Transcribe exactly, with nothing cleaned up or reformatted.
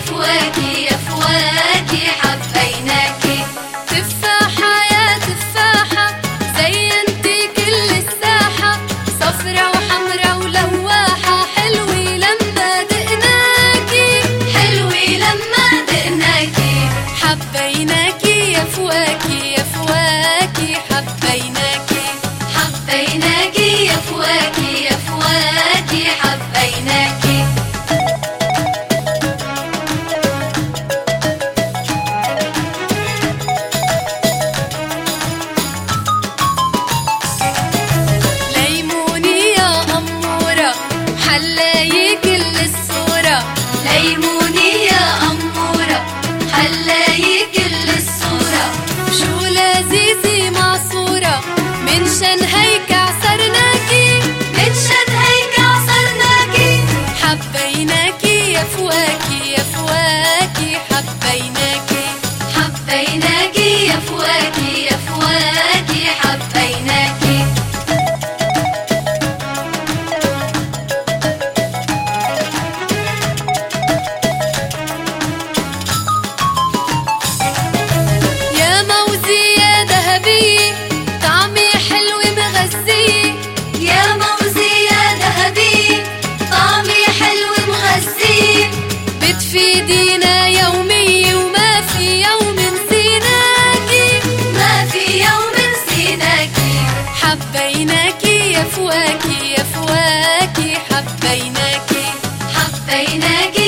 فواكي يا فواكي حبيناكي. تفاحة يا تفاحة زينتي كل الساحة، صفرة وحمرة ولواحة، حلوة لما دقناكي، حلوة لما دقناكي. حبيناكي يا فواكي يا فواكي حبيناكي. حبيناكي يا فواكي يا فواكي حبيناكي. ليموني يا أمورة حلاي كل الصورة، ليموني يا أمورة حلاي كل الصورة. شو لذيذة معصورة من شان هيك عصرناكي، من شان هيك عصرناكي. حبيناكي يا فواكي يا فواكي حبيناكي. حبيناكي يا فواكي يا فواكي حبيناكي. يا موزي يا ذهبي طعمي حلو مغذي، يا موزي يا ذهبي طعمي حلو مغذي. بتفيدينا يومي وما في يوم نسيناكي، ما في يوم نسيناكي. حبيناكي يا فواكي يا فواكي حبيناكي. حبيناكي